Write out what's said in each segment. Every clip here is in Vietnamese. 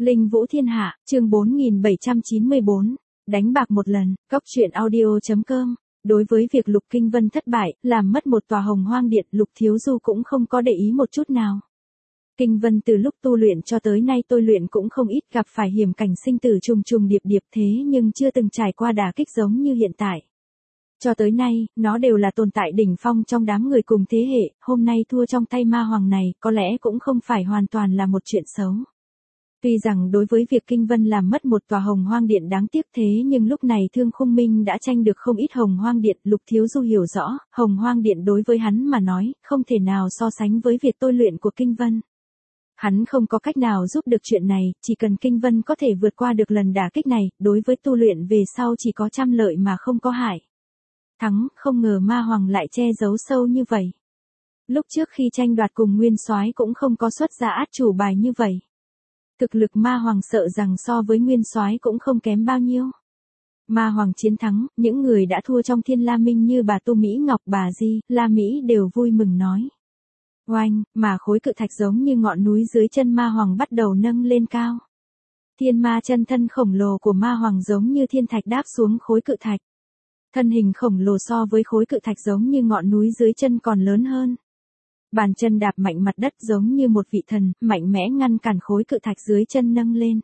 Linh Vũ Thiên Hạ, chương 4794, đánh bạc một lần, Cóc truyện audio.com. Đối với việc Lục Kinh Vân thất bại, làm mất một tòa Hồng Hoang Điện, Lục Thiếu Du cũng không có để ý một chút nào. Kinh Vân từ lúc tu luyện cho tới nay tôi luyện cũng không ít, gặp phải hiểm cảnh sinh tử trùng trùng điệp điệp, thế nhưng chưa từng trải qua đả kích giống như hiện tại. Cho tới nay, nó đều là tồn tại đỉnh phong trong đám người cùng thế hệ, hôm nay thua trong tay ma hoàng này, có lẽ cũng không phải hoàn toàn là một chuyện xấu. Tuy rằng đối với việc Kinh Vân làm mất một tòa Hồng Hoang Điện đáng tiếc, thế nhưng lúc này Thương Khung Minh đã tranh được không ít Hồng Hoang Điện, Lục Thiếu Du hiểu rõ, Hồng Hoang Điện đối với hắn mà nói, không thể nào so sánh với việc tôi luyện của Kinh Vân. Hắn không có cách nào giúp được chuyện này, chỉ cần Kinh Vân có thể vượt qua được lần đả kích này, đối với tu luyện về sau chỉ có trăm lợi mà không có hại. Thắng, không ngờ ma hoàng lại che giấu sâu như vậy. Lúc trước khi tranh đoạt cùng Nguyên Soái cũng không có xuất ra át chủ bài như vậy. Thực lực ma hoàng sợ rằng so với Nguyên Soái cũng không kém bao nhiêu. Ma hoàng chiến thắng, những người đã thua trong Thiên La Minh như bà Tu Mỹ Ngọc, bà Di, La Mỹ đều vui mừng nói. Oanh, mà khối cự thạch giống như ngọn núi dưới chân ma hoàng bắt đầu nâng lên cao. Thiên ma chân thân khổng lồ của ma hoàng giống như thiên thạch đáp xuống khối cự thạch. Thân hình khổng lồ so với khối cự thạch giống như ngọn núi dưới chân còn lớn hơn. Bàn chân đạp mạnh mặt đất giống như một vị thần, mạnh mẽ ngăn cản khối cự thạch dưới chân nâng lên.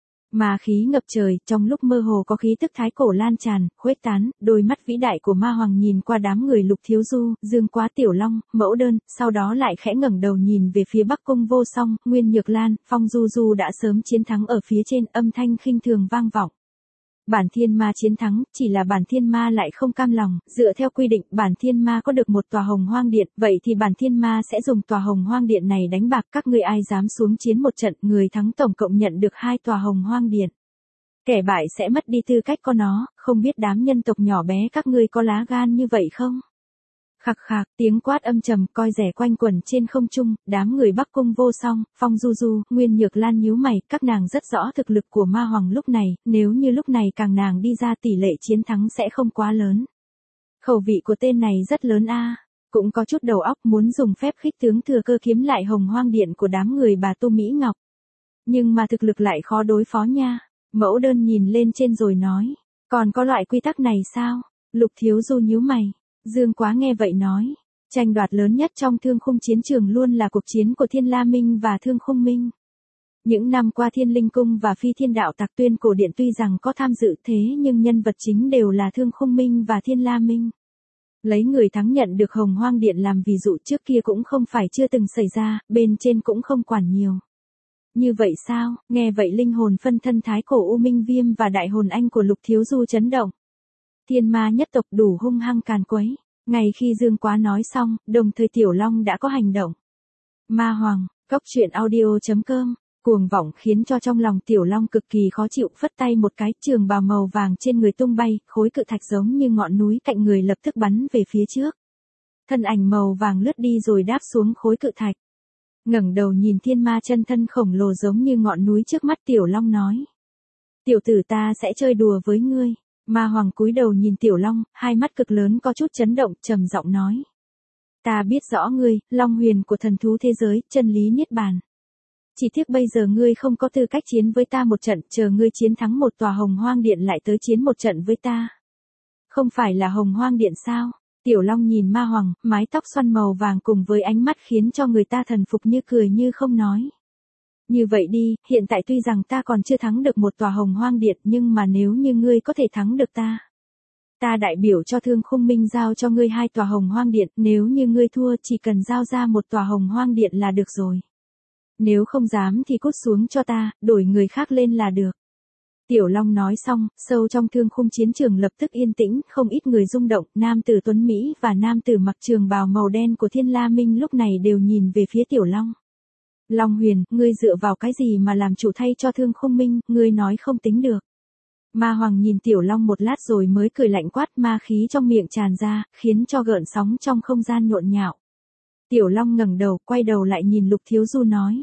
Ma khí ngập trời, trong lúc mơ hồ có khí tức thái cổ lan tràn, khuếch tán, đôi mắt vĩ đại của ma hoàng nhìn qua đám người Lục Thiếu Du, Dương Quá, Tiểu Long, Mẫu Đơn, sau đó lại khẽ ngẩng đầu nhìn về phía Bắc Cung Vô Song, Nguyên Nhược Lan, Phong Du Du đã sớm chiến thắng ở phía trên, âm thanh khinh thường vang vọng. Bản thiên ma chiến thắng, chỉ là bản thiên ma lại không cam lòng, dựa theo quy định, bản thiên ma có được một tòa Hồng Hoang Điện, vậy thì bản thiên ma sẽ dùng tòa Hồng Hoang Điện này đánh bạc, các ngươi ai dám xuống chiến một trận, người thắng tổng cộng nhận được 2 tòa Hồng Hoang Điện. Kẻ bại sẽ mất đi tư cách có nó, không biết đám nhân tộc nhỏ bé các ngươi có lá gan như vậy không? Khạc khạc, tiếng quát âm trầm, coi rẻ quanh quẩn trên không trung, đám người Bắc Cung Vô Song, Phong Du Du, Nguyên Nhược Lan nhíu mày, các nàng rất rõ thực lực của ma hoàng lúc này, nếu như lúc này càng nàng đi ra tỷ lệ chiến thắng sẽ không quá lớn. Khẩu vị của tên này rất lớn a, cũng có chút đầu óc, muốn dùng phép khích tướng thừa cơ kiếm lại Hồng Hoang Điện của đám người bà Tu Mỹ Ngọc. Nhưng mà thực lực lại khó đối phó nha. Mẫu Đơn nhìn lên trên rồi nói, còn có loại quy tắc này sao? Lục Thiếu Du nhíu mày. Dương Quá nghe vậy nói, tranh đoạt lớn nhất trong Thương Khung chiến trường luôn là cuộc chiến của Thiên La Minh và Thương Khung Minh. Những năm qua Thiên Linh Cung và Phi Thiên Đạo Tặc Tuyên Cổ Điện tuy rằng có tham dự, thế nhưng nhân vật chính đều là Thương Khung Minh và Thiên La Minh. Lấy người thắng nhận được Hồng Hoang Điện làm ví dụ, trước kia cũng không phải chưa từng xảy ra, bên trên cũng không quản nhiều. Như vậy sao? Nghe vậy linh hồn phân thân thái cổ U Minh Viêm và đại hồn anh của Lục Thiếu Du chấn động. Thiên ma nhất tộc đủ hung hăng càn quấy. Ngay khi Dương Quá nói xong, đồng thời Tiểu Long đã có hành động. Ma hoàng, Cóc truyện audio.com, cuồng vọng khiến cho trong lòng Tiểu Long cực kỳ khó chịu, phất tay một cái, trường bào màu vàng trên người tung bay, khối cự thạch giống như ngọn núi cạnh người lập tức bắn về phía trước. Thân ảnh màu vàng lướt đi rồi đáp xuống khối cự thạch. Ngẩng đầu nhìn thiên ma chân thân khổng lồ giống như ngọn núi trước mắt, Tiểu Long nói. Tiểu tử, ta sẽ chơi đùa với ngươi. Ma hoàng cúi đầu nhìn Tiểu Long, hai mắt cực lớn có chút chấn động, trầm giọng nói. Ta biết rõ ngươi, Long huyền của thần thú thế giới, chân lý niết bàn. Chỉ tiếc bây giờ ngươi không có tư cách chiến với ta một trận, chờ ngươi chiến thắng một tòa Hồng Hoang Điện lại tới chiến một trận với ta. Không phải là Hồng Hoang Điện sao? Tiểu Long nhìn ma hoàng, mái tóc xoăn màu vàng cùng với ánh mắt khiến cho người ta thần phục, như cười như không nói. Như vậy đi, hiện tại tuy rằng ta còn chưa thắng được một tòa Hồng Hoang Điện, nhưng mà nếu như ngươi có thể thắng được ta đại biểu cho Thương Khung Minh giao cho ngươi 2 tòa Hồng Hoang Điện, nếu như ngươi thua chỉ cần giao ra một tòa Hồng Hoang Điện là được rồi. Nếu không dám thì cút xuống cho ta, đổi người khác lên là được. Tiểu Long nói xong, sâu trong Thương Khung chiến trường lập tức yên tĩnh, không ít người rung động, nam tử tuấn Mỹ và nam tử mặc trường bào màu đen của Thiên La Minh lúc này đều nhìn về phía Tiểu Long. Long huyền, ngươi dựa vào cái gì mà làm chủ thay cho Thương Khung Minh, ngươi nói không tính được. Ma hoàng nhìn Tiểu Long một lát rồi mới cười lạnh quát, ma khí trong miệng tràn ra, khiến cho gợn sóng trong không gian nhộn nhạo. Tiểu Long ngẩng đầu, quay đầu lại nhìn Lục Thiếu Du nói.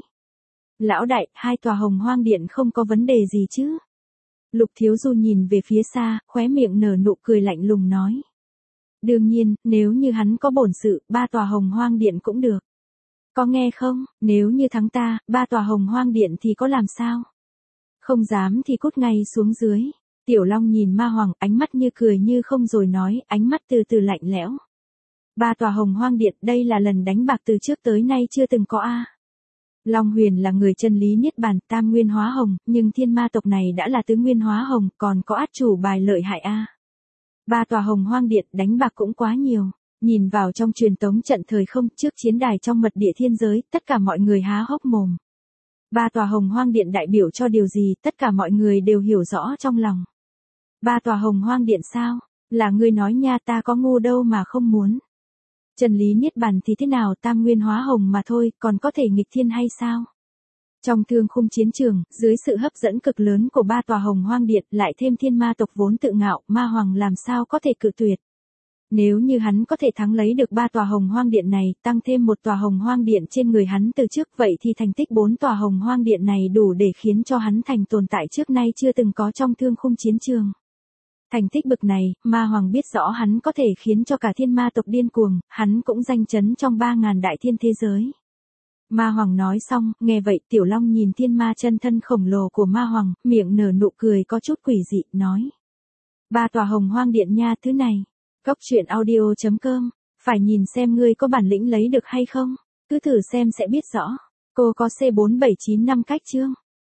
Lão đại, 2 tòa Hồng Hoang Điện không có vấn đề gì chứ? Lục Thiếu Du nhìn về phía xa, khóe miệng nở nụ cười lạnh lùng nói. Đương nhiên, nếu như hắn có bổn sự, 3 tòa Hồng Hoang Điện cũng được. Có nghe không, nếu như thắng ta, 3 tòa Hồng Hoang Điện thì có làm sao? Không dám thì cút ngay xuống dưới. Tiểu Long nhìn Ma Hoàng, ánh mắt như cười như không rồi nói, ánh mắt từ từ lạnh lẽo. 3 tòa Hồng Hoang Điện, đây là lần đánh bạc từ trước tới nay chưa từng có a. Long Huyền là người chân lý niết bàn, tam nguyên hóa hồng, nhưng thiên ma tộc này đã là tứ nguyên hóa hồng, còn có át chủ bài lợi hại a. 3 tòa Hồng Hoang Điện, đánh bạc cũng quá nhiều. Nhìn vào trong truyền tống trận thời không, trước chiến đài trong mật địa thiên giới, tất cả mọi người há hốc mồm. 3 tòa Hồng Hoang Điện đại biểu cho điều gì, tất cả mọi người đều hiểu rõ trong lòng. 3 tòa Hồng Hoang Điện sao? Là ngươi nói nha, ta có ngu đâu mà không muốn. Chân lý niết bàn thì thế nào, tam nguyên hóa hồng mà thôi, còn có thể nghịch thiên hay sao? Trong thương khung chiến trường, dưới sự hấp dẫn cực lớn của 3 tòa Hồng Hoang Điện, lại thêm thiên ma tộc vốn tự ngạo, Ma Hoàng làm sao có thể cự tuyệt. Nếu như hắn có thể thắng lấy được 3 tòa Hồng Hoang Điện này, tăng thêm 1 tòa Hồng Hoang Điện trên người hắn từ trước, vậy thì thành tích 4 tòa Hồng Hoang Điện này đủ để khiến cho hắn thành tồn tại trước nay chưa từng có trong thương khung chiến trường. Thành tích bực này, Ma Hoàng biết rõ hắn có thể khiến cho cả thiên ma tộc điên cuồng, hắn cũng danh chấn trong 3.000 đại thiên thế giới. Ma Hoàng nói xong, nghe vậy Tiểu Long nhìn thiên ma chân thân khổng lồ của Ma Hoàng, miệng nở nụ cười có chút quỷ dị, nói. 3 tòa Hồng Hoang Điện nha, thứ này. Cốc truyện audio.com, phải nhìn xem ngươi có bản lĩnh lấy được hay không, cứ thử xem sẽ biết rõ. Cô có C4795 cách chương.